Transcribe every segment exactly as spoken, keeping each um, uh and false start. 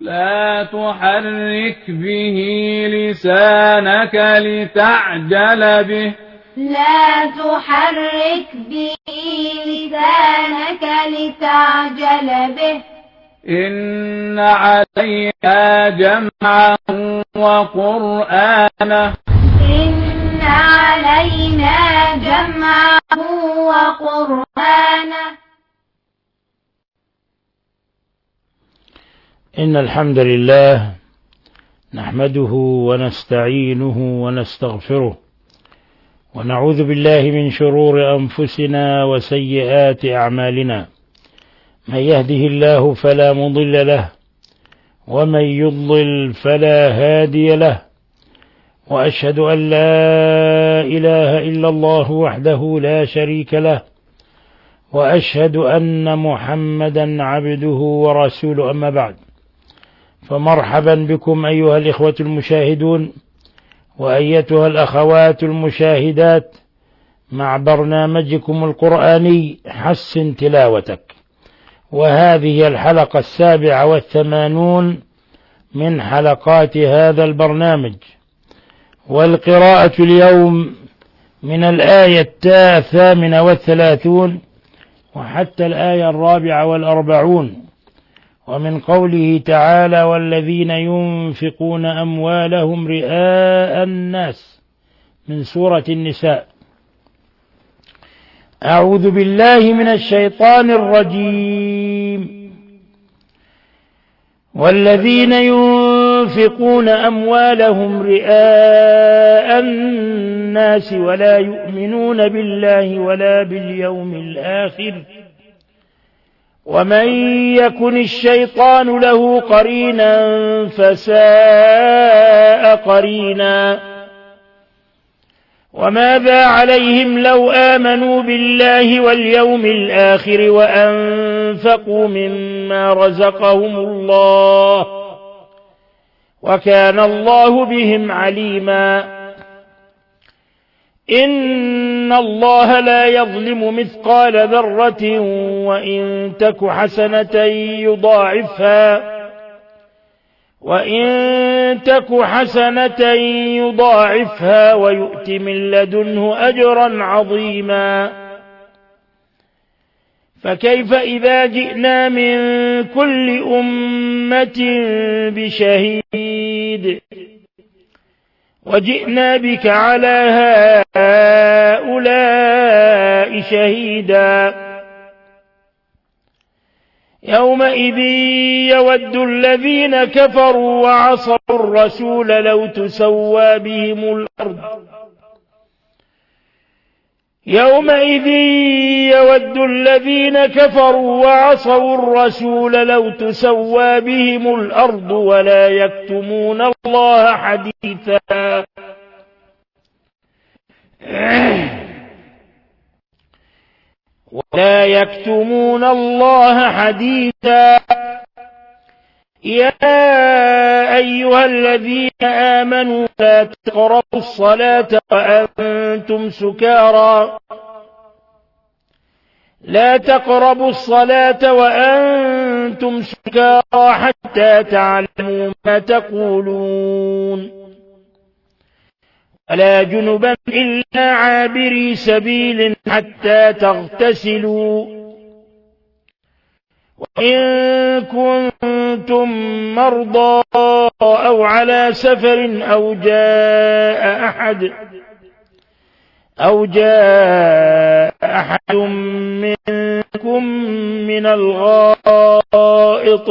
لا تحرك به لسانك لتعجل به لا تحرك به لسانك لتعجل به إن علينا جمعه وقرآنه إن علينا جمعه وقرآنه إن الحمد لله نحمده ونستعينه ونستغفره ونعوذ بالله من شرور أنفسنا وسيئات أعمالنا. من يهده الله فلا مضل له ومن يضلل فلا هادي له، وأشهد أن لا إله إلا الله وحده لا شريك له، وأشهد أن محمدا عبده ورسوله. أما بعد، فمرحبا بكم أيها الإخوة المشاهدون وأيتها الأخوات المشاهدات مع برنامجكم القرآني حسن تلاوتك، وهذه الحلقة السابعة والثمانون من حلقات هذا البرنامج. والقراءة اليوم من الآية الثامنة والثلاثون وحتى الآية الرابعة والأربعون، ومن قوله تعالى: والذين ينفقون أموالهم رئاء الناس، من سورة النساء. أعوذ بالله من الشيطان الرجيم. والذين ينفقون أموالهم رئاء الناس ولا يؤمنون بالله ولا باليوم الآخر ومن يكن الشيطان له قرينا فساء قرينا. وماذا عليهم لو آمنوا بالله واليوم الآخر وأنفقوا مما رزقهم الله وكان الله بهم عليما. إن الله لا يظلم مثقال ذرة وإن تك حسنة يضاعفها وإن تك حسنة يضاعفها ويؤت من لدنه أجرا عظيما. فكيف إذا جئنا من كل أمة بشهيد وجئنا بك على هؤلاء شهيدا. يومئذ يود الذين كفروا وعصوا الرسول لو تسوى بهم الأرض يومئذ يود الذين كفروا وعصوا الرسول لو تسوى بهم الأرض ولا يكتمون الله حديثا. ولا يكتمون الله حديثا. يا أيها الذين آمنوا لا تقربوا الصلاة وأنتم سكارى لا تقربوا الصلاة وأنتم سكارى حتى تعلموا ما تقولون ولا جنبا إلا عابري سبيل حتى تغتسلوا. وإن كنتم مرضى أو على سفر أو جاء أحد أو جاء أحد منكم من الغائط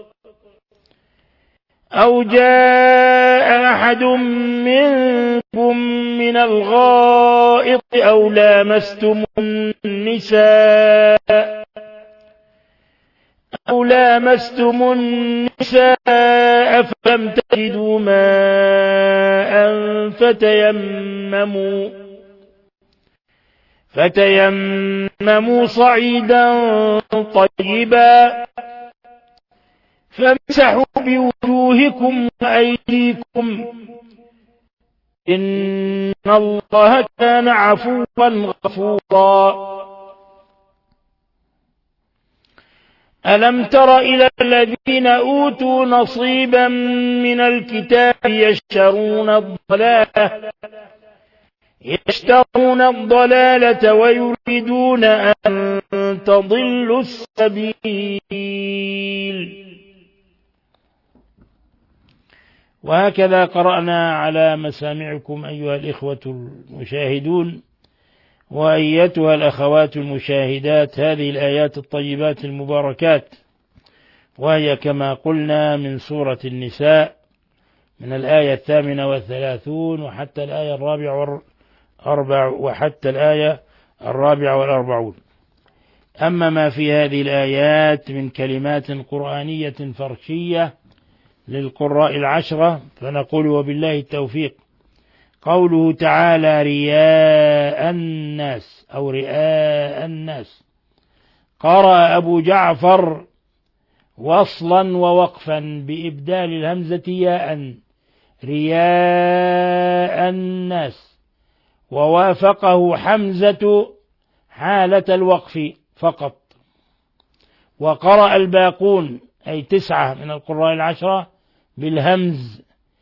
أو جاء أحد منكم من الغائط أو لامستم النساء أو لامستم النساء فلم تجدوا ماء فتيمموا فتيمموا صعيدا طيبا فامسحوا بوجوهكم وأيديكم إن الله كان عفوا غفورا. ألم تر إلى الذين أوتوا نصيبا من الكتاب يشترون الضلالة يشترون الضلالة ويريدون أن تضلوا السبيل. وهكذا قرأنا على مسامعكم أيها الإخوة المشاهدون وأيتها الأخوات المشاهدات هذه الآيات الطيبات المباركات، وهي كما قلنا من سورة النساء من الآية الثامنة والثلاثون وحتى الآية الرابعة والأربع وحتى الآية الرابعة والأربعون. أما ما في هذه الآيات من كلمات قرآنية فرشية للقراء العشرة فنقول وبالله التوفيق. قوله تعالى رياء الناس أو رئاء الناس، قرأ أبو جعفر وصلا ووقفا بإبدال الهمزة ياء رياء الناس، ووافقه حمزة حالة الوقف فقط. وقرأ الباقون أي تسعة من القراء العشرة بالهمز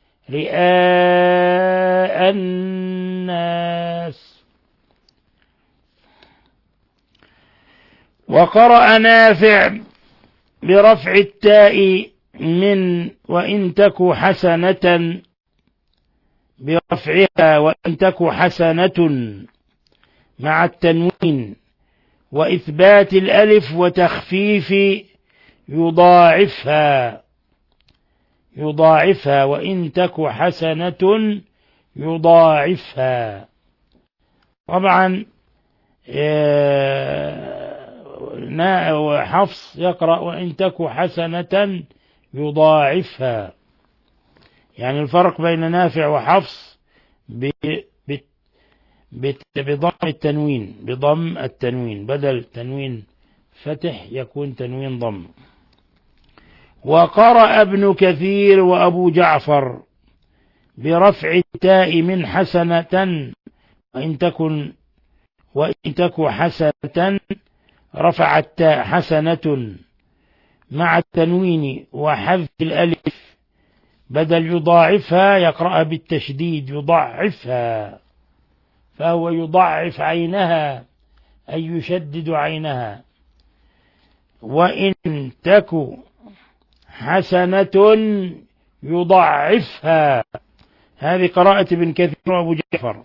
رئاء الناس. وقرأ نافع برفع التاء من وإن تك حسنة برفعها وإن تك حسنة مع التنوين وإثبات الألف وتخفيف يضاعفها يضاعفها وإن تك حسنة يضاعفها. طبعا حفص يقرأ وإن تك حسنة يضاعفها، يعني الفرق بين نافع وحفص بضم التنوين بضم التنوين بدل تنوين فتح يكون تنوين ضم. وقرأ ابن كثير وأبو جعفر برفع التاء من حسنة وإن تكن وإن تك حسنة رفع التاء حسنة مع التنوين وحذف الألف بدل يضاعفها يقرأها بالتشديد يضعفها، فهو يضعف عينها أي يشدد عينها. وإن تك حسنة يضعفها، هذه قراءة ابن كثير وأبو جعفر.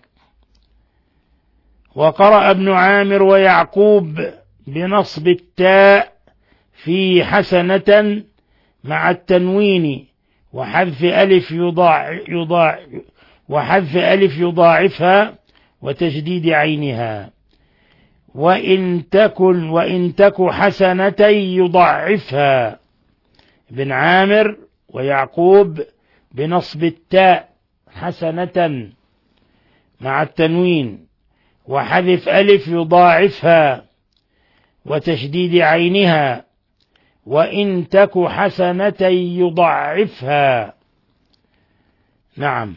وقرأ ابن عامر ويعقوب بنصب التاء في حسنة مع التنوين وحذف ألف يضاع يضاع وحذف ألف يضاعفها وتشديد عينها. وإن تكن وإن تك حسنة يضعفها، ابن عامر ويعقوب بنصب التاء حسنة مع التنوين وحذف ألف يضاعفها وتشديد عينها. وإن تك حسنة يضعفها. نعم.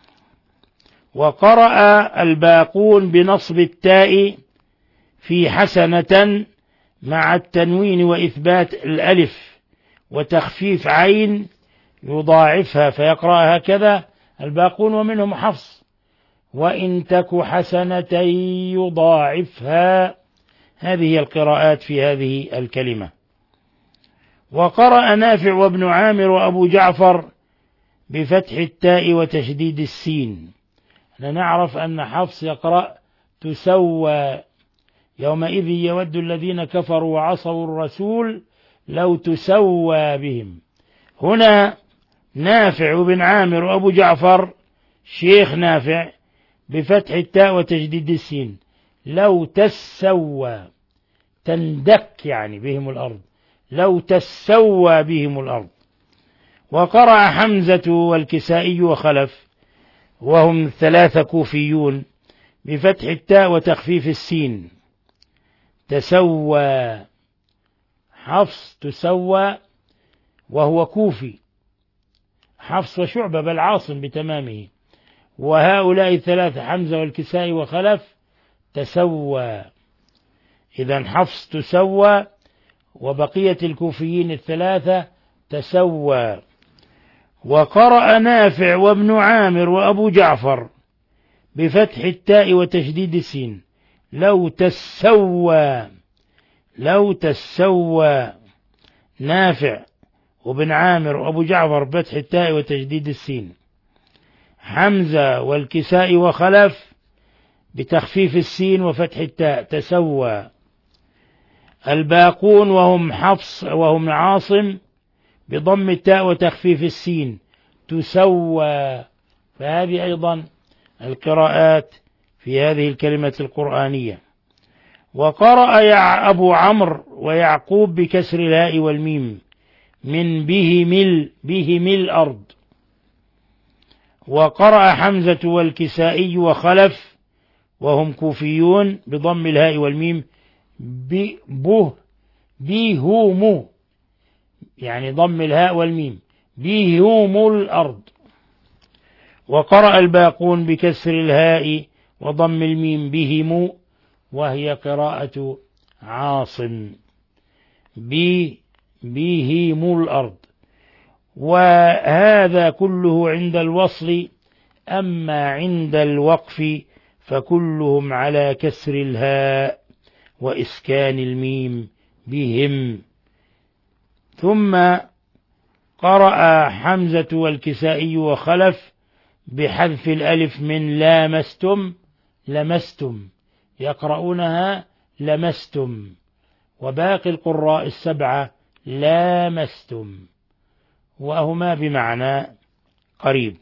وقرأ الباقون بنصب التاء في حسنة مع التنوين وإثبات الألف وتخفيف عين يضاعفها، فيقرأ هكذا الباقون ومنهم حفص وإن تك حسنة يضاعفها. هذه هي القراءات في هذه الكلمة. وقرأ نافع وابن عامر وأبو جعفر بفتح التاء وتشديد السين. نعرف أن حفص يقرأ تسوى يومئذ يود الذين كفروا وعصوا الرسول لو تسوى بهم. هنا نافع وابن عامر وأبو جعفر شيخ نافع بفتح التاء وتشديد السين لو تسوى تندك يعني بهم الأرض لو تسوى بهم الأرض. وقرأ حمزة والكسائي وخلف وهم ثلاثة كوفيون بفتح التاء وتخفيف السين تسوى. حفص تسوى وهو كوفي، حفص وشعبة بل عاصم بتمامه. وهؤلاء الثلاثة حمزة والكسائي وخلف تسوى. إذن حفص تسوى وبقية الكوفيين الثلاثة تسوى. وقرأ نافع وابن عامر وأبو جعفر بفتح التاء وتشديد السين لو تسوى، لو تسوى. نافع وابن عامر وأبو جعفر بفتح التاء وتشديد السين. حمزة والكسائي وخلف بتخفيف السين وفتح التاء تسوى. الباقون وهم حفص وهم عاصم بضم التاء وتخفيف السين تسوى. فهذه أيضا القراءات في هذه الكلمة القرآنية. وقرأ أبو عمرو ويعقوب بكسر الهاء والميم من بهم ال بهم الأرض. وقرأ حمزة والكسائي وخلف وهم كوفيون بضم الهاء والميم به بهم، يعني ضم الهاء والميم بهم الأرض. وقرأ الباقون بكسر الهاء وضم الميم بهم، وهي قراءة عاصم بهم الأرض. وهذا كله عند الوصل، أما عند الوقف فكلهم على كسر الهاء وإسكان الميم بهم. ثم قرأ حمزة والكسائي وخلف بحذف الألف من لامستم لمستم، يقرؤونها لمستم. وباقي القراء السبعة لامستم، وهما بمعنى قريب.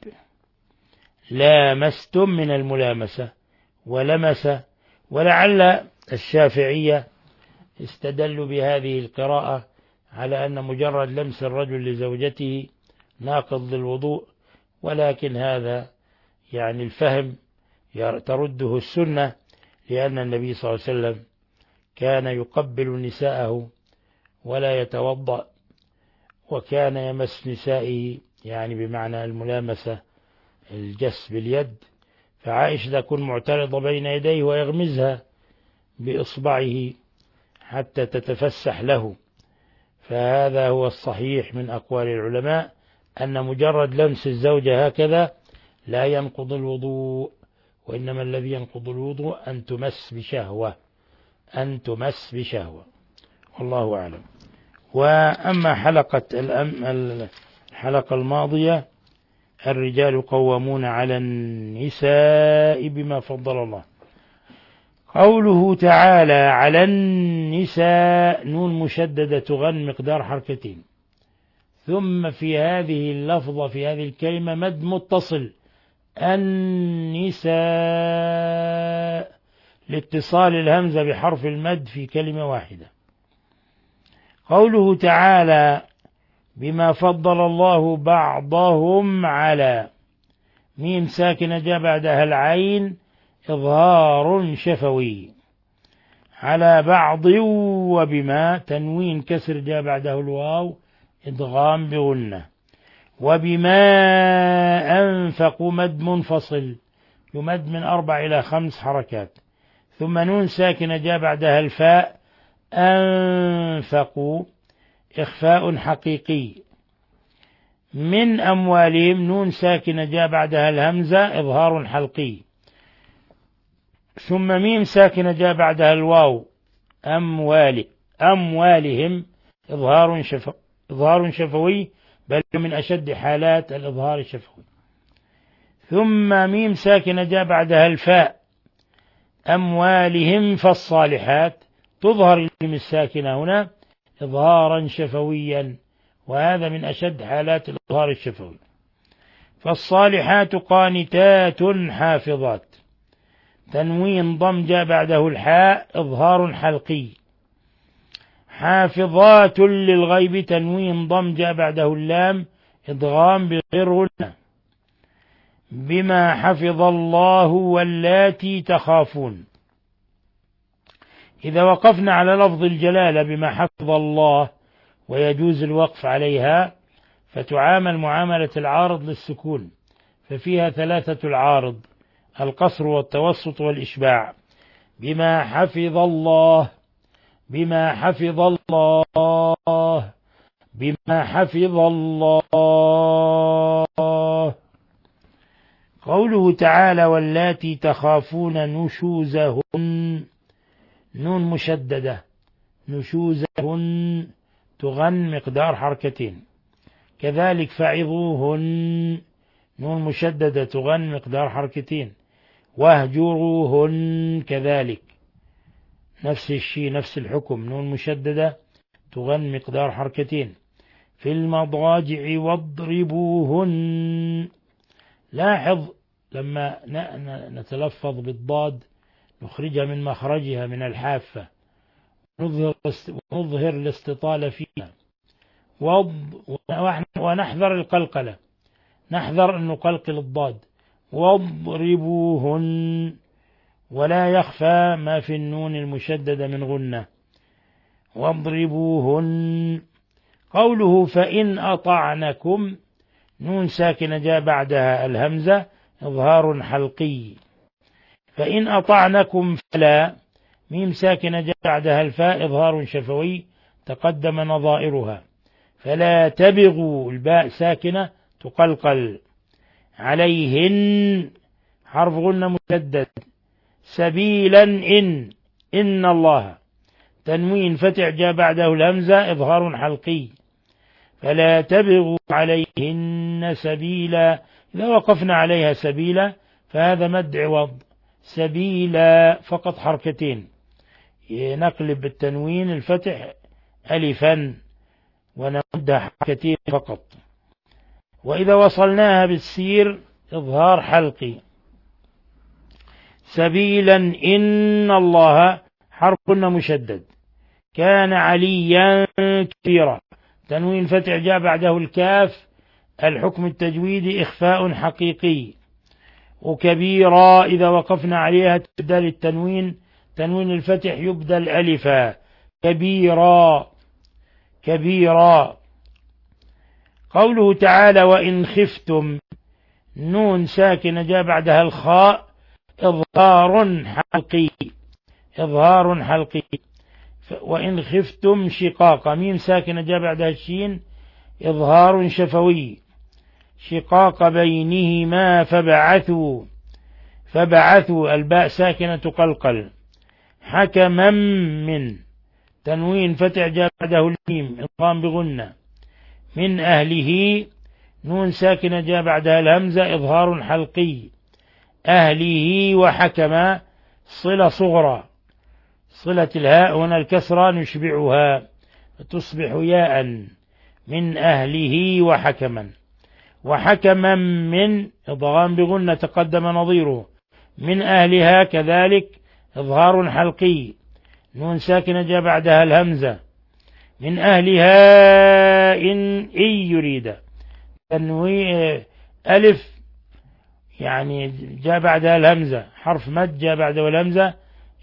لامستم من الملامسة ولمس. ولعل الشافعية استدلوا بهذه القراءة على أن مجرد لمس الرجل لزوجته ناقض للوضوء، ولكن هذا يعني الفهم ترده السنة، لأن النبي صلى الله عليه وسلم كان يقبل نساءه ولا يتوضأ، وكان يمس نسائه يعني بمعنى الملامسة الجس باليد. فعائشة تكون معترضة بين يديه ويغمزها بإصبعه حتى تتفسح له. فهذا هو الصحيح من أقوال العلماء، أن مجرد لمس الزوجة هكذا لا ينقض الوضوء، وإنما الذي ينقض الوضوء أن تمس بشهوة، أن تمس بشهوة، والله أعلم. وأما حلقة الحلقة الماضية الرجال قوامون على النساء بما فضل الله. قوله تعالى على النساء نون مشددة تغن مقدار حركتين، ثم في هذه اللفظة في هذه الكلمة مد متصل النساء لاتصال الهمزة بحرف المد في كلمة واحدة. قوله تعالى بما فضل الله بعضهم على، ميم ساكنة جاء بعدها العين إظهار شفوي، على بعض وبما تنوين كسر جاء بعده الواو إدغام بغنة. وبما أنفقوا مد منفصل يمد من أربع إلى خمس حركات. ثم نون ساكنة جاء بعدها الفاء أنفقوا إخفاء حقيقي. من أموالهم نون ساكنة جاء بعدها الهمزة إظهار حلقي. ثم ميم ساكنة جاء بعدها الواو أموال أموالهم إظهار شفو إظهار شفوي، بل من أشد حالات الإظهار الشفوي. ثم ميم ساكنة جاء بعدها الفاء أموالهم فالصالحات تظهر الميم الساكنة هنا إظهارا شفويا، وهذا من أشد حالات الإظهار الشفوي. فالصالحات قانتات حافظات، تنوين ضم جاء بعده الحاء إظهار حلقي. حافظات للغيب تنوين ضم جاء بعده اللام إدغام بغير غنة. بما حفظ الله واللاتي تخافون. إذا وقفنا على لفظ الجلالة بما حفظ الله ويجوز الوقف عليها، فتعامل معاملة العارض للسكون، ففيها ثلاثة العارض: القصر والتوسط والإشباع. بما حفظ الله بما حفظ الله بما حفظ الله. قوله تعالى واللاتي تخافون نشوزهن، نون مشددة، نشوزهن تغن مقدار حركتين. كذلك فعظوهن، نون مشددة تغن مقدار حركتين. واهجروهن كذلك نفس الشيء، نفس الحكم، نون مشددة تغن مقدار حركتين. في المضاجع واضربوهن. لاحظ لما نتلفظ بالضاد نخرجها من مخرجها من الحافة، ونظهر الاستطالة فيها، ونحذر القلقلة، نحذر أن نقلقل الضاد. واضربوهن، ولا يخفى ما في النون المشددة من غنة. واضربوهن. قوله فإن أطعنكم، نون ساكنة جاء بعدها الهمزة إظهار حلقي. فإن أطعنكم فلا، ميم ساكنة جاء بعدها الفاء إظهار شفوي تقدم نظائرها. فلا تبغوا، الباء ساكنة تقلقل. عليهن حرف غنة مشدد. سبيلا إن، إن الله، تنوين فتح جاء بعده الهمزة إظهار حلقي. فلا تبغوا عليهن سبيلا، إذا وقفنا عليها سبيلا فهذا مد عوض. سبيلا فقط حركتين، نقلب التنوين الفتح ألفا ونمدها حركتين فقط. وإذا وصلناها بالسير إظهار حلقي. سبيلا إن الله حرف مشدد. كان عليا كبيرا، تنوين فتح جاء بعده الكاف، الحكم التجويدي إخفاء حقيقي. وكبيرا إذا وقفنا عليها تبدل التنوين، تنوين الفتح يبدل ألفا. كبيرا كبيرا. قوله تعالى وإن خفتم، نون ساكنة جاء بعدها الخاء إظهار حلقي، إظهار حلقي. وإن خفتم شقاق، ميم ساكنة جاء بعدها الشين إظهار شفوي. شقاق بينهما فبعثوا، فبعثوا الباء ساكنة تقلقل. حكما من، تنوين فتح جاء بعده الميم إضغام بغنة. من أهله، نون ساكنة جاء بعدها الهمزة إظهار حلقي. أهله وحكما صلة صغرى، صلة الهاء هنا الكسرة نشبعها تصبح ياء. من أهله وحكما. وحكما من إضغام بغنة تقدم نظيره. من أهلها كذلك إظهار حلقي، نون ساكنة جاء بعدها الهمزة. من أهلها إن إن يريد، تنوين ألف يعني جاء بعدها الهمزة، حرف مد جاء بعده الهمزة،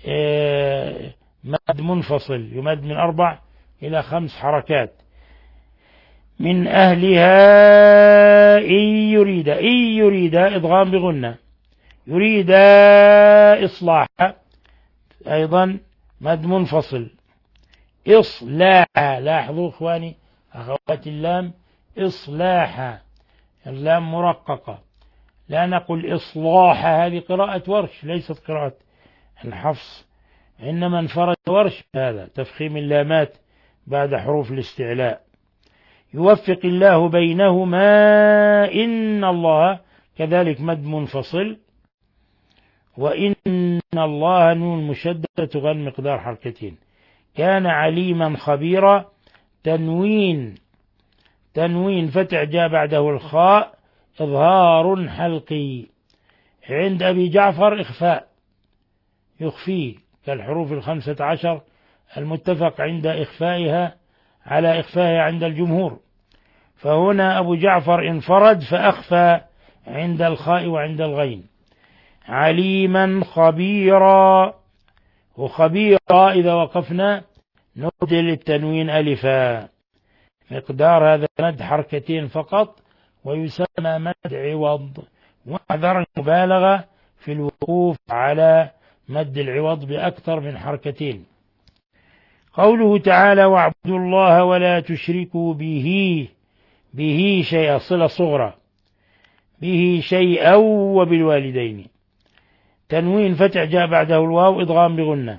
مد منفصل يمد من أربع إلى خمس حركات. من أهلها إن يريد، إن يريد إضغام بغنة. يريد إصلاح أيضا مد منفصل. إصلاح، لاحظوا إخواني أخوات اللام، إصلاح اللام مرققة، لا نقول إصلاح، هذه قراءة ورش ليست قراءة الحفص، إنما انفرد ورش هذا تفخيم اللامات بعد حروف الاستعلاء. يوفق الله بينهما إن الله كذلك مد منفصل. وإن الله نون مشددة تغن مقدار حركتين. كان عليما خبيرا، تنوين تنوين فتح جاء بعده الخاء إظهار حلقي. عند أبي جعفر إخفاء يخفيه كالحروف الخمسة عشر المتفق عند إخفائها على إخفائها عند الجمهور، فهنا أبو جعفر انفرد فأخفى عند الخاء وعند الغين. عليما خبيرا، وخبيرا إذا وقفنا نبدل التنوين ألفا، مقدار هذا مد حركتين فقط ويسمى مد عوض، واحذر المبالغة في الوقوف على مد العوض بأكثر من حركتين. قوله تعالى واعبدوا الله ولا تشركوا به به شيئا صلة صغرى به شيئا وبالوالدين تنوين فتح جاء بعده الواو إدغام بغنة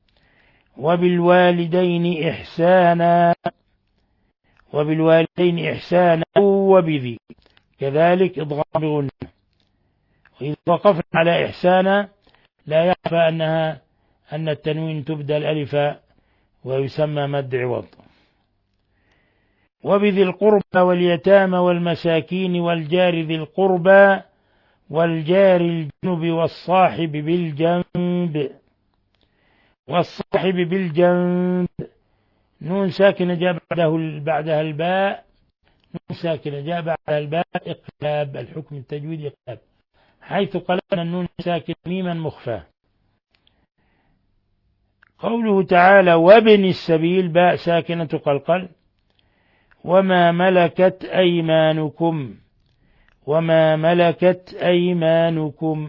وبالوالدين إحسانا وبالوالدين إحسانا وبذي كذلك إدغام بغنة. وإذا وقفنا على إحسانا لا يخفى أنها أن التنوين تبدل ألفا ويسمى مد عوض. وبذي القربى واليتامى والمساكين والجار ذي القربى والجار الجنب والصاحب بالجنب والصاحب بالجنب نون ساكنة جاء بعده بعدها الباء نون ساكنة جاء بعدها الباء إقلاب الحكم التجويد إقلاب حيث قلبنا النون ساكن ميما مخفى. قوله تعالى وابن السبيل باء ساكنة قلقل وما ملكت أيمانكم وما ملكت أيمانكم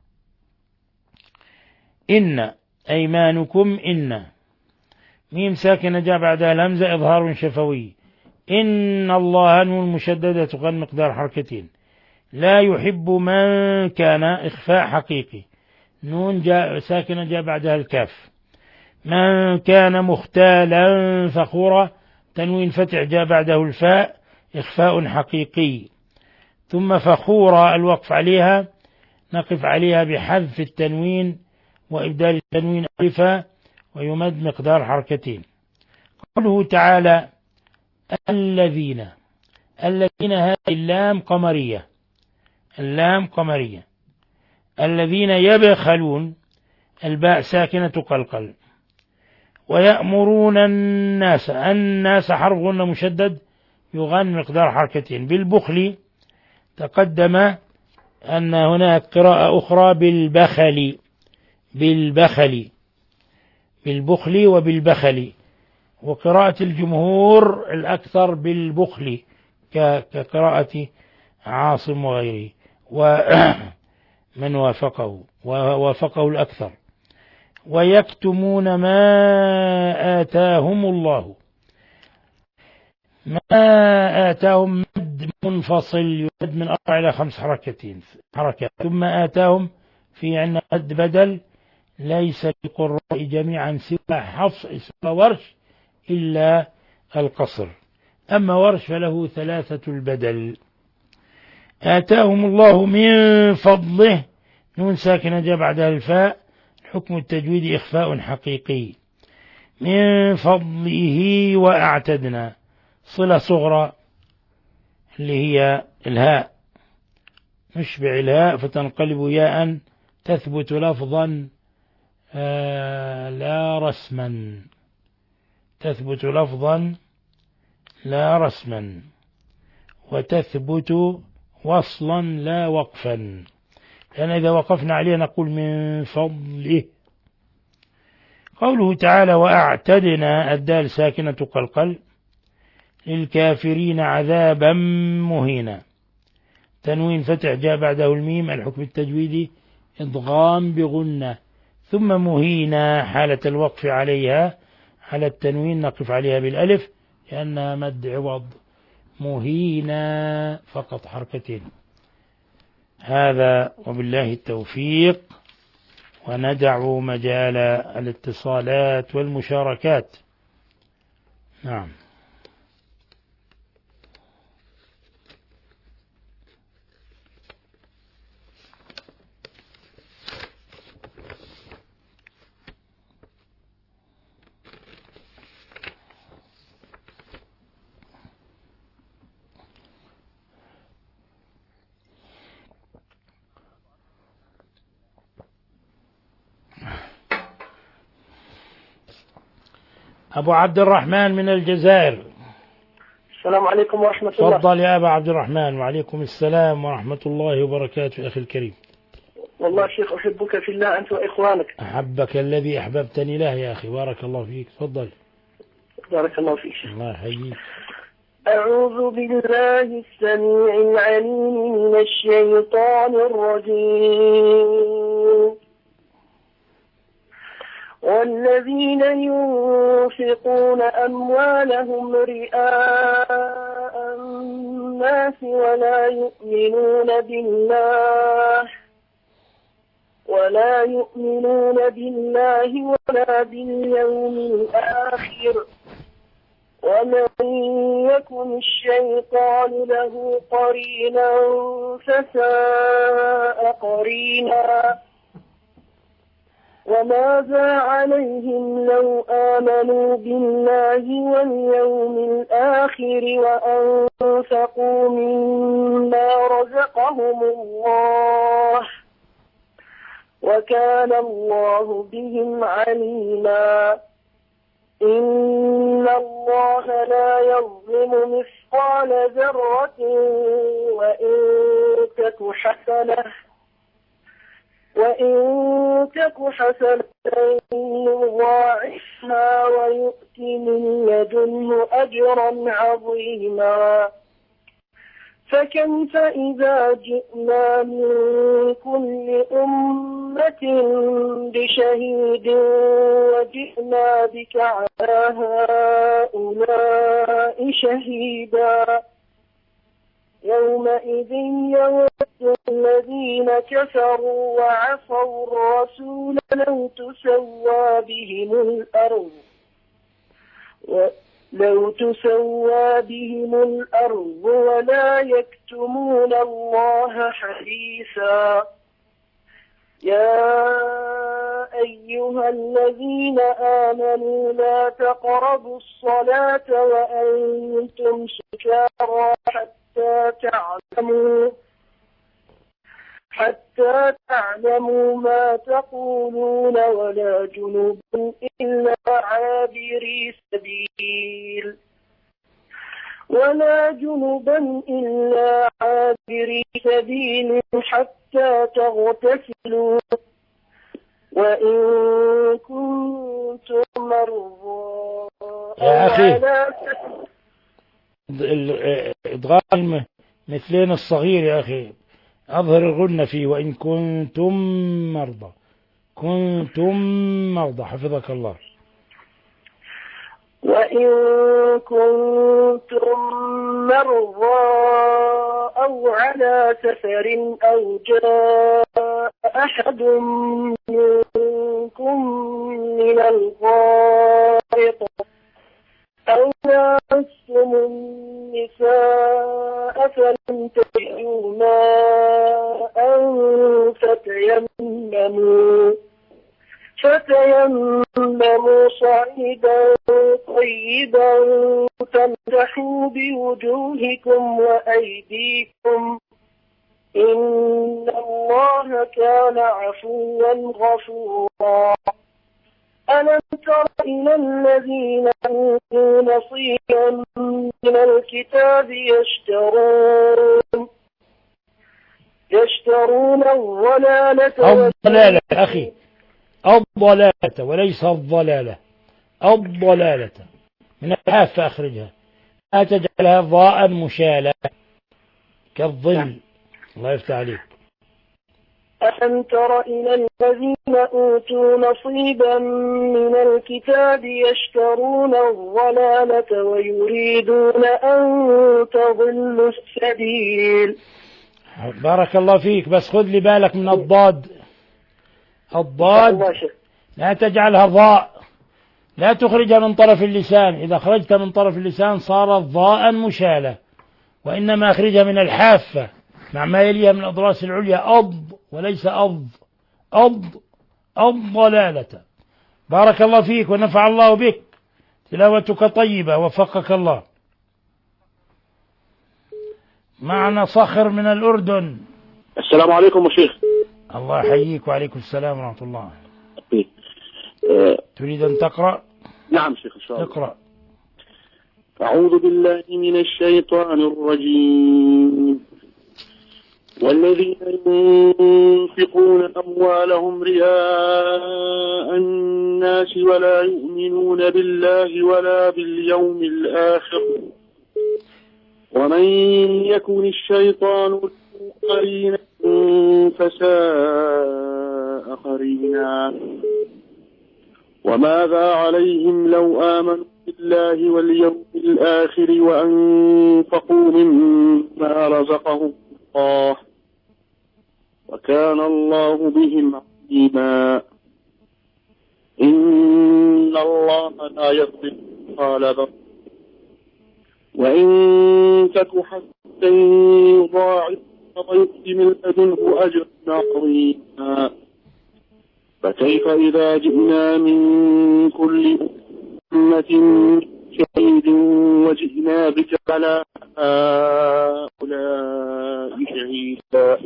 إن أيمانكم إن ميم ساكنة جاء بعدها الهمزة إظهار شفوي إن الله نون مشددة تقل مقدار حركتين لا يحب من كان إخفاء حقيقي نون جاء ساكنة جاء بعدها الكاف من كان مختالا فخورا تنوين فتح جاء بعده الفاء إخفاء حقيقي ثم فخورا الوقف عليها نقف عليها بحذف التنوين وإبدال التنوين ألفا ويمد مقدار حركتين. قوله تعالى الذين الذين هذه اللام قمرية اللام قمرية الذين يبخلون الباء ساكنة قلقل ويأمرون الناس الناس حرف غنة مشدد يغن مقدار حركتين بالبخل تقدم أن هناك قراءة أخرى بالبخل بالبخل بالبخل وبالبخل وقراءة الجمهور الأكثر بالبخل كقراءة عاصم وغيره ومن وافقه ووافقه الأكثر ويكتمون ما آتاهم الله ما آتاهم مد منفصل يمد من أربع إلى خمس حركتين حركات ثم آتاهم في عنا مد بدل ليس للقراء جميعا سوى حفص سوى ورش إلا القصر أما ورش فله ثلاثة البدل آتاهم الله من فضله نون ساكنة جاء بعدها الفاء حكم التجويد إخفاء حقيقي من فضله وأعتدنا صلة صغرى اللي هي الهاء نشبع الهاء فتنقلب ياء تثبت لفظا آه لا رسما تثبت لفظا لا رسما وتثبت وصلا لا وقفا لأن إذا وقفنا عليه نقول من فضله. قوله تعالى وأعتدنا الدال ساكنة قلقل للكافرين عذابا مهينا تنوين فتح جاء بعده الميم الحكم التجويدي إضغام بغنة ثم مهينا حالة الوقف عليها على التنوين نقف عليها بالألف لأنها مد عوض مهينا فقط حركتين. هذا وبالله التوفيق وندع مجال الاتصالات والمشاركات. نعم. أبو عبد الرحمن من الجزائر. السلام عليكم ورحمة الله. تفضل يا أبا عبد الرحمن. وعليكم السلام ورحمة الله وبركاته أخي الكريم. والله شيخ أحبك في الله أنت وإخوانك. أحبك الذي أحببتني له يا أخي بارك الله فيك. تفضل. بارك الله فيك. الله يحييك. أعوذ بالله السميع العليم من الشيطان الرجيم. والذين ينفقون أموالهم رئاء الناس ولا يؤمنون بالله ولا يؤمنون بالله ولا باليوم الآخر ومن يكن الشيطان له قرينا فساء قرينا وماذا عليهم لو آمنوا بالله واليوم الآخر وأنفقوا مما رزقهم الله وكان الله بهم عليما إن الله لا يظلم مثقال ذرة وإن تك حسنة وإن تك حسنة يضاعفها ويؤت من لدنه أجرا عظيما فكيف إذا جئنا من كل أمة بشهيد وجئنا بك على هؤلاء شهيدا يومئذ يود الذين كفروا وعصوا الرسول لو تسوى بهم الأرض لو تسوى بهم الأرض ولا يكتمون الله حديثا يا أيها الذين آمنوا لا تقربوا الصلاة وأنتم سكارى حتى تعلموا حتى تعلموا ما تقولون ولا جنوب إلا عابري سبيل ولا جنبا إلا عابري سبيل حتى تغتسلوا وإن كنتم مرضى يا أخي إدغام مثلين الصغير يا أخي أظهر الغنة فيه وإن كنتم مرضى كنتم مرضى حفظك الله وإن كنتم مرضى أو على سفر أو جاء أحد منكم من الغائط أو لامستم النساء فلم تجدوا ماء فتيمموا فتيمموا صعيدا طيبا فامسحوا بوجوهكم وأيديكم إن الله كان عفوا غفورا ألم تر إلى الذين أوتوا نصيبا من الكتاب يشترون يشترون الضلالة الضلالة أخي الضلالة وليس الضلالة الضلالة من الحاف أخرجها لا تجعلها ضاء مشالة كالظل الله يفتح عليك ألم تر إلى الذين أوتوا نصيبا من الكتاب يشترون الضلالة ويريدون أن تضلوا السبيل بارك الله فيك بس خذ لي بالك من الضاد الضاد لا تجعلها ضاء لا تخرجها من طرف اللسان إذا خرجت من طرف اللسان صارت ضاء مشالة وإنما أخرجها من الحافة مع ما يليها من الأضراس العليا أض وليس أض أض الضلالة بارك الله فيك ونفع الله بك تلاوتك طيبة وفقك الله. معنا صخر من الأردن. السلام عليكم يا شيخ. الله يحييك وعليكم السلام ورحمة الله. أه تريد أن تقرأ؟ نعم شيخ إن شاء الله. اقرأ. أعوذ بالله من الشيطان الرجيم. والذين ينفقون أموالهم رئاء الناس ولا يؤمنون بالله ولا باليوم الآخر ومن يكن الشيطان قرينا فساء قرينا وماذا عليهم لو آمنوا بالله واليوم الآخر وأنفقوا مما رزقهم الله وكان الله بهم عليما إن الله لا يظلم مثقال ذرة وإن تك حتى يضاعف ويؤتي من لدنه أجرا عظيما فكيف إذا جئنا من كل أمة شهيد وجئنا بك على هؤلاء شهيدا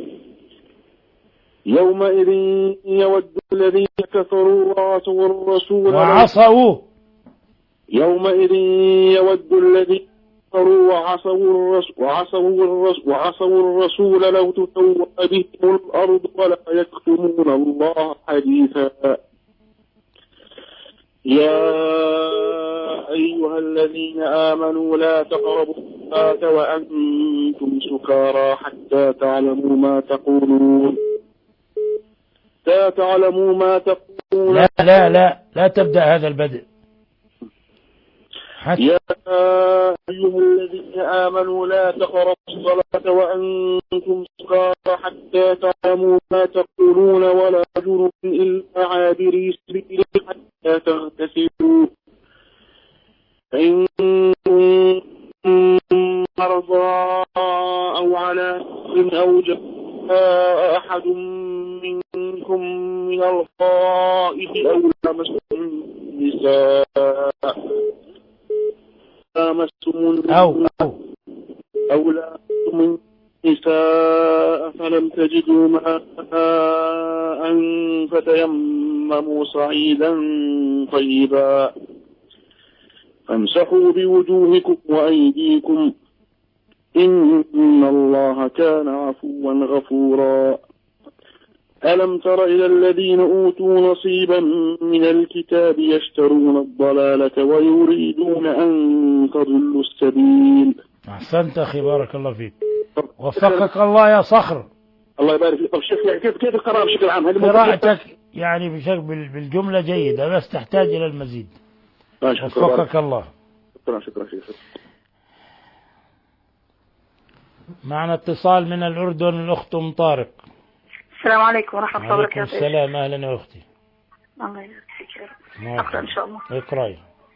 يومئذ يود الذين كفروا وعصوا الرسول وعصوا يومئذ يود الذين كفروا وعصوا الرسول وعصوا الرسول, وعصوا الرسول لو تسوى بهم الأرض ولا يكتمون الله حديثا يا أيها الذين آمنوا لا تقربوا الصلاة وأنتم سكارى حتى تعلموا ما تقولون لا تعلموا ما تقولون لا لا لا لا تبدأ هذا البدء حتى يا أيها الذين آمنوا لا تقربوا الصلاة وأنتم سكارى حتى تعلموا ما تقولون ولا جنب إلا عابري سبيل حتى تغتسلوا فإن كنتم مرضى أو على سفر أو جاء أحد منكم من الغائط أو لمستم النساء لامستم أو أو أو لامستم النساء فلم تجدوا ماء فتيمموا صعيدا طيبا فامسحوا بوجوهكم وأيديكم إن الله كان عفوا غفورا ألم تر إلى الذين أوتوا نصيبا من الكتاب يشترون الضلالة ويريدون أن تضلوا السبيل. أحسنت أخي بارك الله فيك وفقك الله يا صخر. الله يبارك فيك. طب شيخ يعني كيف كيف القراءة بشكل عام؟ قراءتك يعني بشكل بالجملة جيدة بس تحتاج إلى المزيد. وفقك الله. شكرا شكرا شيخ. معنا اتصال من الأردن الأخت أم طارق. السلام عليكم ورحمة الله وبركاته. السلام أهلا يا أختي. الله يبارك فيك يا رب. أقرأ إن شاء الله. اقرأي.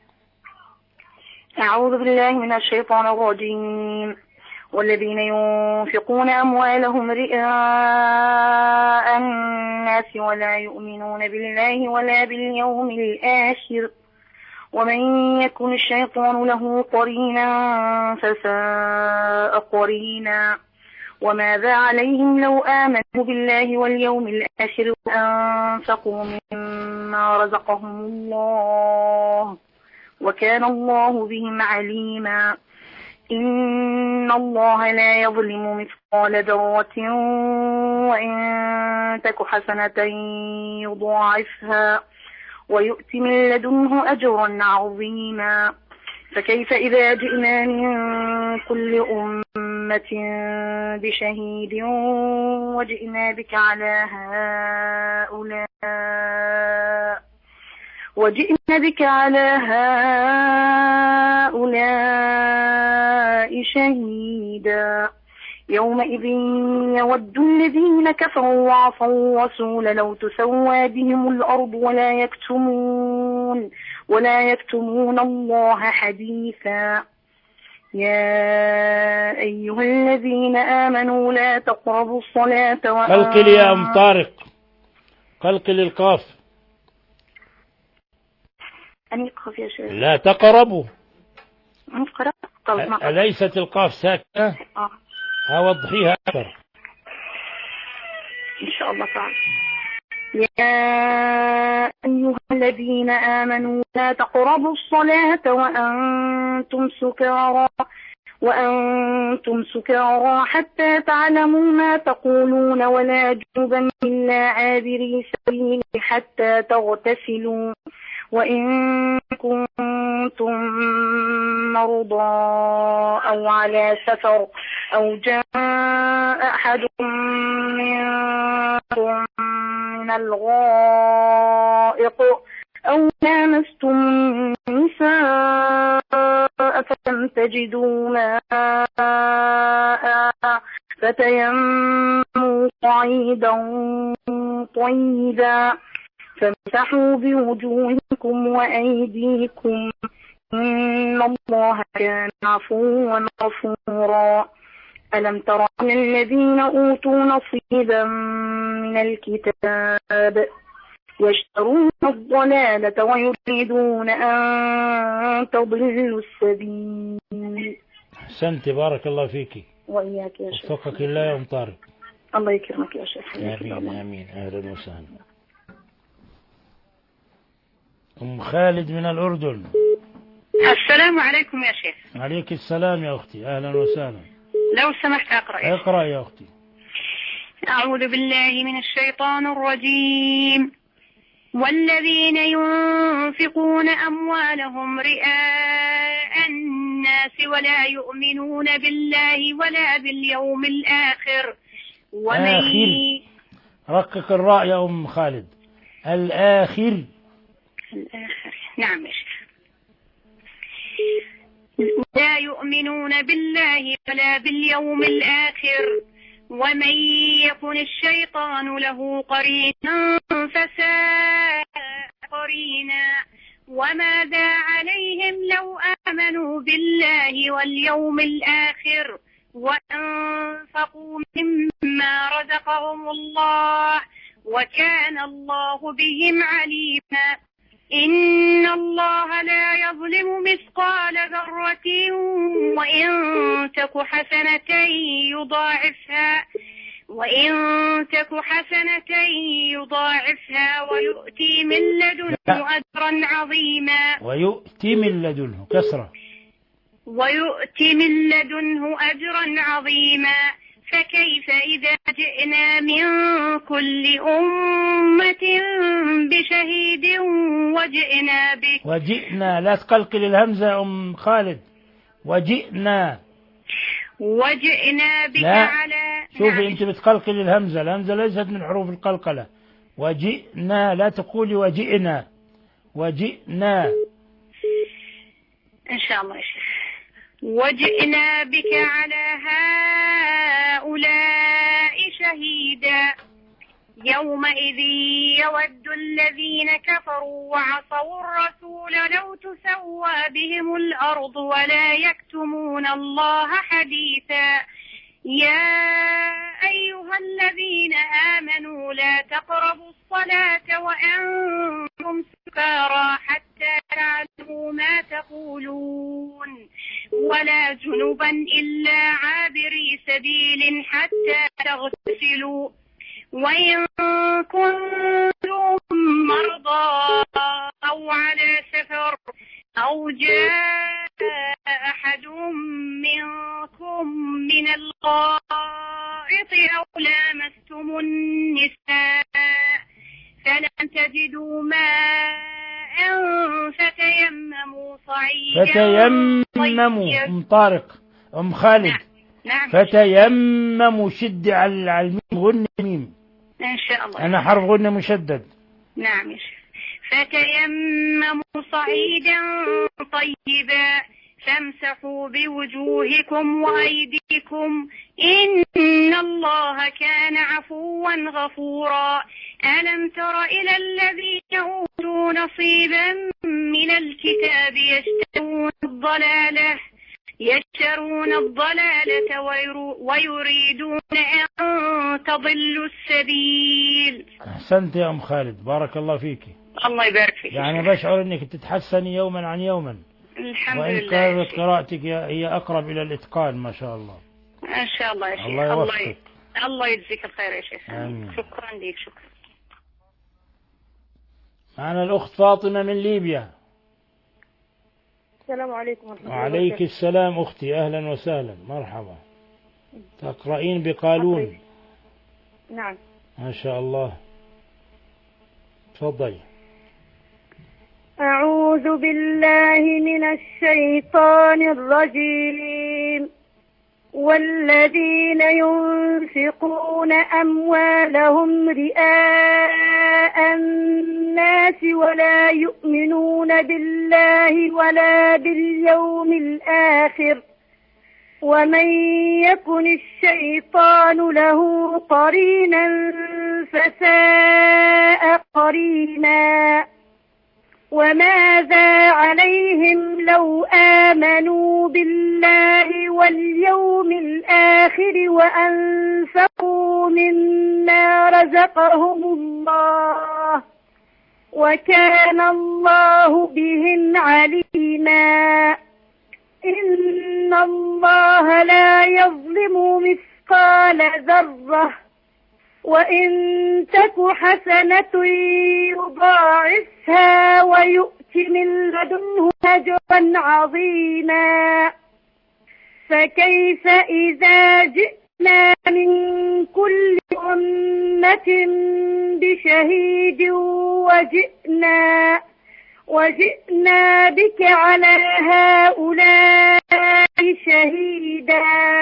أعوذ بالله من الشيطان الرجيم. والذين ينفقون أموالهم رئاء الناس ولا يؤمنون بالله ولا باليوم الآخر ومن يكن الشيطان له قرينا فساء قرينا وماذا عليهم لو آمنوا بالله واليوم الآخر وأنفقوا مما رزقهم الله وكان الله بهم عليما إن الله لا يظلم مثقال ذرة وإن تك حسنة يضاعفها ويؤتي من لدنه أجرا عظيما فكيف إذا جئنا من كل أمة بشهيد وجئنا بك على هؤلاء وجئنا بك على هؤلاء شهيدا يومئذ يود الذين كفروا وعصوا الرسول لو تسوى بهم الأرض ولا يكتمون ولا يكتمون الله حديثا يا أيها الذين آمنوا لا تقربوا الصلاة قلقل يا أم طارق قلقل القاف أني قاف يا شيخ لا تقربوا طيب أليست القاف ساكنة آه. أوضحيها أكثر إن شاء الله تعالى يا أيها الذين آمنوا لا تقربوا الصلاة وأنتم سكارى وأنتم سكارى حتى تعلموا ما تقولون ولا جنبا إلا عابري سبيل حتى تغتسلوا وإن كنتم مرضى أو على سفر أو جاء أحد منكم من الغائط أو لامستم النساء فلم تجدوا ماء فتيمموا صعيدا طيبا فامسحوا بوجوهكم وأيديكم إن الله كان عفوا غفورا. ألم تر أن الذين أوتوا نصيبا من الكتاب يشترون الضلالة ويريدون أن تضلوا السبيل. أحسنت، بارك الله فيك. وإياك يا شيخ. وفقك الله يا أم طارق. الله يكرمك يا شيخ. آمين آمين. أهلا وسهلا. أم خالد من الأردن. السلام عليكم يا شيخ. عليك السلام يا أختي، أهلا وسهلا. لو سمحت أقرأ يا اقرأ يا أختي. أعوذ بالله من الشيطان الرجيم. والذين ينفقون أموالهم رئاء الناس ولا يؤمنون بالله ولا باليوم الآخر ومن آخر. رقق الراء يا أم خالد. الآخر. الآخر. نعم يا شيخ. لا يؤمنون بالله ولا باليوم الآخر ومن يكن الشيطان له قرينا فساء قرينا وماذا عليهم لو آمنوا بالله واليوم الآخر وأنفقوا مما رزقهم الله وكان الله بهم عليما. إن الله لا يظلم مثقال ذرة وإن تك حسنة يضاعفها وإن تك حسنة يضاعفها ويؤتي من لدنه أجرا عظيما. ويؤتي من لدنه كسرة. ويؤتي من لدنه أجرا عظيما. فكيف إذا جئنا من كل أمة بشهيد وجئنا بك. وجئنا، لا تقلقل الهمزة يا أم خالد. وجئنا. وجئنا بك لا. على. شوفي نعم. أنت بتقلقل الهمزة، الهمزة ليست من حروف القلقلة. وجئنا، لا تقولي وجئنا. وجئنا إن شاء الله يا شيخ. وجئنا بك على هؤلاء شهيدا يومئذ يود الذين كفروا وعصوا الرسول لو تسوى بهم الأرض ولا يكتمون الله حديثا. يا أيها الذين آمنوا لا تقربوا الصلاة وأنتم سكارى حتى تعلموا ما تقولون ولا جنبا إلا عابري سبيل حتى تغتسلوا وإن كنتم مرضى أو على سفر أو جاء أحد منكم من الغائط أو لامستم النساء فلم تجدوا ماء فتيمموا صعيدا فتيمموا. أم طارق، أم خالد. نعم. نعم. فتيمموا، شد على الميم، غن ميم إن شاء الله. أنا حرف غن مشدد. نعم يا شيخ. فتيمموا صعيدا طيبا فامسحوا بوجوهكم وأيديكم إن الله كان عفوا غفورا. ألم تر إلى الذين أوتوا نصيبا من الكتاب يشترون الضلالة يشترون الضلالة ويريدون أن تضلوا السبيل. أحسنت يا أم خالد، بارك الله فيك. الله يبارك فيك. يعني بشعر أنك تتحسني يوما عن يوما. الحمد وإن لله. كانت قراءتك هي أقرب إلى الإتقان ما شاء الله. ما شاء الله يا شيخ. الله يوفقك. الله يجزيك الخير يا شيخ. آمين. شكرا لك. شكرا. معنا الأخت فاطمة من ليبيا. السلام عليكم ورحمة الله وعليك وبركاته. السلام أختي، أهلا وسهلا، مرحبا. تقرأين بقالون. نعم. ما شاء الله، تفضلي. أعوذ بالله من الشيطان الرجيم. والذين ينفقون أموالهم رئاء الناس ولا يؤمنون بالله ولا باليوم الآخر ومن يكن الشيطان له قرينا فساء قرينا. وماذا عليهم لو آمنوا بالله واليوم الآخر وأنفقوا مما رزقهم الله وكان الله بهم عليما. إن الله لا يظلم مثقال ذرة وإن تك حسنة يضاعفها ويؤت من لدنه أجرا عظيما. فكيف إذا جئنا من كل أمة بشهيد وجئنا وجئنا بك على هؤلاء شهيدا.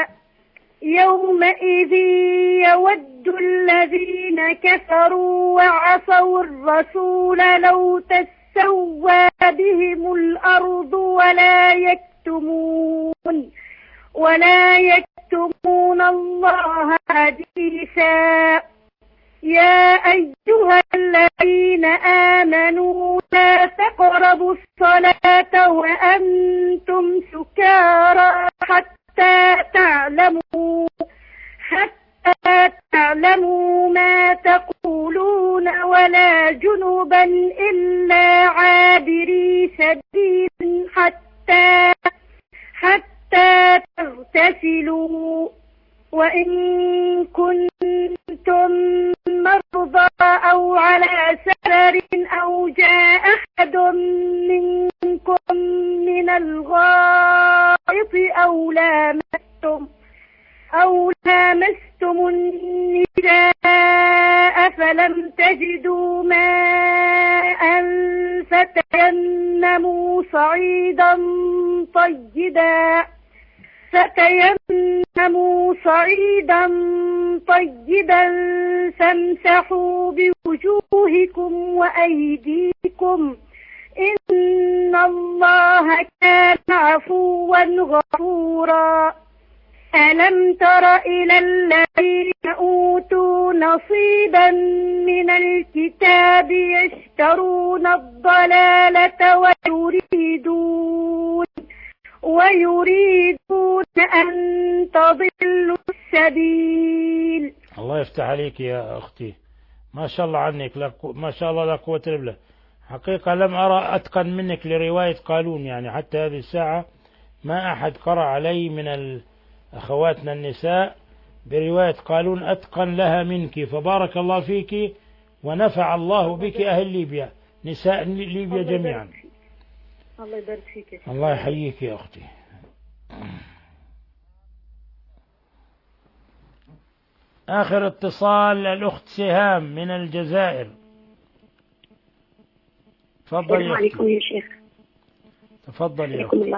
يومئذ يود الذين كفروا وعصوا الرسول لو تسوى بهم الأرض ولا يكتمون ولا يكتمون الله حديثا. يا أيها الذين آمنوا لا تقربوا الصلاة وأنتم سكارى حتى تعلموا حتى تعلموا ما تقولون ولا جنبا إلا عابري سبيل حتى حتى تغتسلوا. وإن كنتم مرضى أو على سفر أو جاء أحد منكم من الغائط أو لامستم أو لامستم النساء فلم تجدوا ماء فتيمموا صعيدا طيبا فتيمموا صعيدا طيبا فامسحوا بوجوهكم وأيديكم إن الله كان عفوا غفورا. ألم تر إلى الذين أوتوا نصيبا من الكتاب يشترون الضلالة ويريدون ويريدون أن تضلوا السبيل. الله يفتح عليك يا أختي، ما شاء الله عنك، ما شاء الله لا قوة إلا بالله. حقيقة لم أرى أتقن منك لرواية قالون، يعني حتى هذه الساعة ما أحد قرأ علي من أخواتنا النساء برواية قالون أتقن لها منك، فبارك الله فيك ونفع الله بك أهل ليبيا، نساء ليبيا جميعا. الله يبارك فيك. الله يحييك يا أختي. آخر اتصال الأخت سهام من الجزائر. تفضل. السلام عليكم يا شيخ. تفضل يا أختي.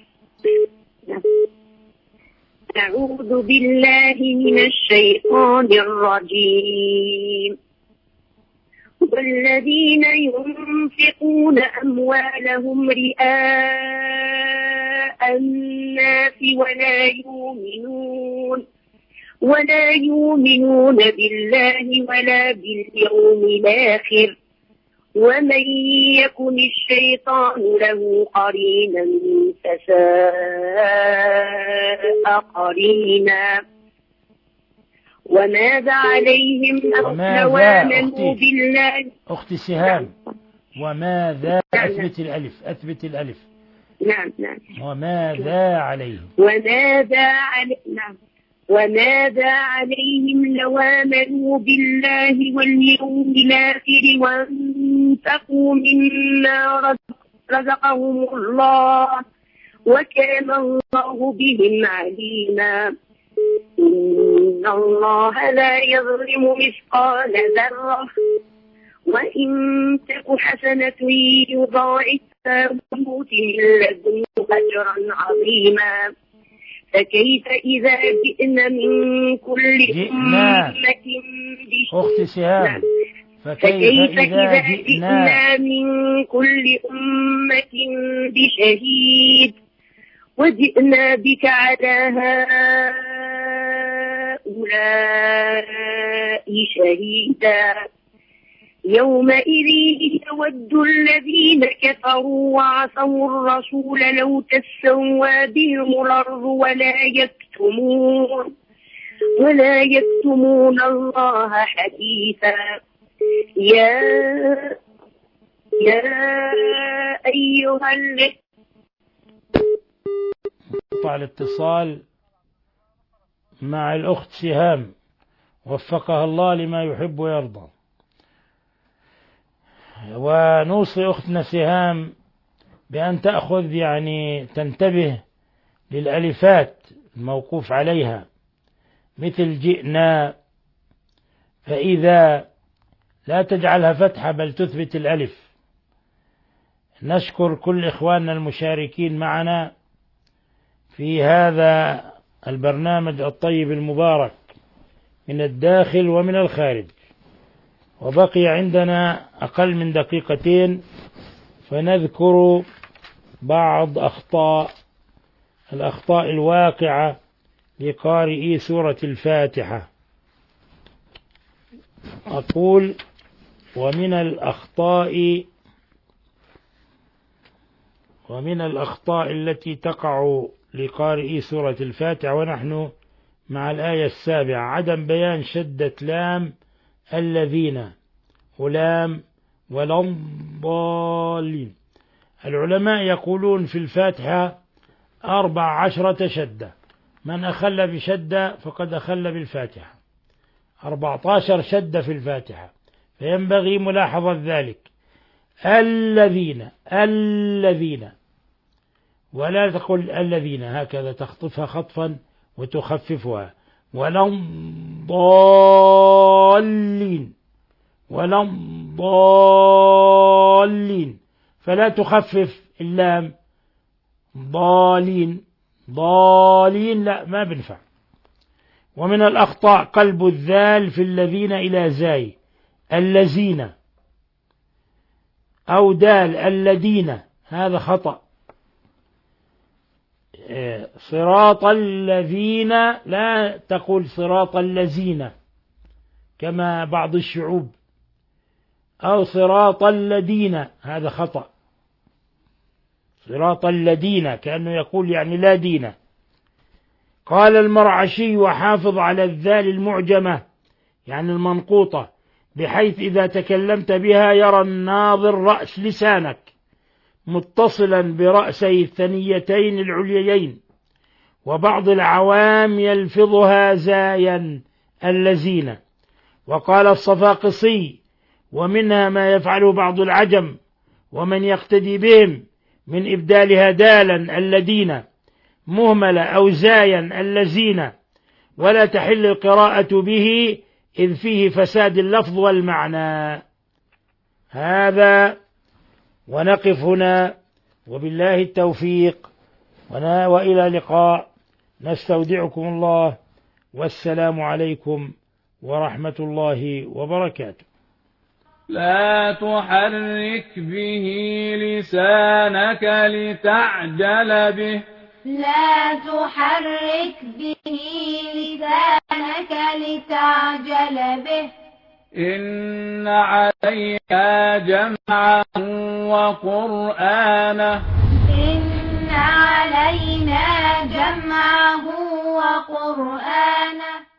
أعوذ بالله من الشيطان الرجيم. والذين ينفقون أموالهم رئاء الناس ولا يؤمنون ولا يؤمنون بالله ولا باليوم الآخر ومن يكن الشيطان له قرينا فساء قرينا. وماذا عليهم لو آمنوا بالله. أختي سهام، وماذا أثبت الألف أثبت الألف نعم نعم. وماذا عليهم وماذا علي... نعم. وماذا عليهم لو آمنوا بالله واليوم الآخر وانفقوا مما رزقهم الله وكان الله بهم عليما. إن الله لا يظلم مثقال ذرة وإن تك حسنة يضاعفها ويؤت من لدنه أجرا عظيما. فكيف إذا جئنا من كل جئنا. أمة بشهيد أخت سهام، فكيف فكيف إذا إذا جئنا جئنا من كل أمة بشهيد وجئنا بك على هؤلاء شهيدا يومئذ يود الذين كفروا وعصوا الرسول لو تسوى بهم الأرض ولا يكتمون ولا يكتمون الله حديثا يا يا أيها الذين قطع الاتصال مع الأخت سهام، وفقها الله لما يحب ويرضى. ونوصي أختنا سهام بأن تأخذ يعني تنتبه للألفات الموقوف عليها، مثل جئنا، فإذا لا تجعلها فتحة بل تثبت الألف. نشكر كل إخواننا المشاركين معنا في هذا البرنامج الطيب المبارك من الداخل ومن الخارج. وبقي عندنا أقل من دقيقتين فنذكر بعض أخطاء الأخطاء الواقعة لقارئي سورة الفاتحة. أقول ومن الأخطاء ومن الأخطاء التي تقع لقارئي سورة الفاتحة ونحن مع الآية السابعة عدم بيان شدة لام الذين ولام ولا ضالين. العلماء يقولون في الفاتحة أربع عشرة شدة، من أخل بشدة فقد أخل بالفاتحة، أربعة عشر شدة في الفاتحة، فينبغي ملاحظة ذلك. الذين الذين ولا تقل الذين هكذا تخطفها خطفا وتخففها، ولا ضالين ولا ضالين، فلا تخفف اللام ضالين ضالين، لا ما بنفع. ومن الأخطاء قلب الذال في الذين إلى زاي الذين، أو دال الذين، هذا خطأ. صراط الذين لا تقول صراط الذين كما بعض الشعوب، أو صراط الذين، هذا خطأ. صراط الذين كأنه يقول يعني لا دين. قال المرعشي وحافظ على الذال المعجمة يعني المنقوطة، بحيث إذا تكلمت بها يرى الناظر رأس لسانك متصلا برأسي الثنيتين العليين، وبعض العوام يلفظها زايا الذين. وقال الصفاقسي ومنها ما يفعله بعض العجم ومن يقتدي بهم من إبدالها دالا الذين مهملة أو زايا الذين، ولا تحل القراءة به إذ فيه فساد اللفظ والمعنى. هذا ونقف هنا وبالله التوفيق، وإلى لقاء، نستودعكم الله، والسلام عليكم ورحمة الله وبركاته. لا تحرك به لسانك لتعجل به لا تحرك به لسانك لتعجل به إن علينا جمعه وقرآنه إن علينا جمعه وقرآنه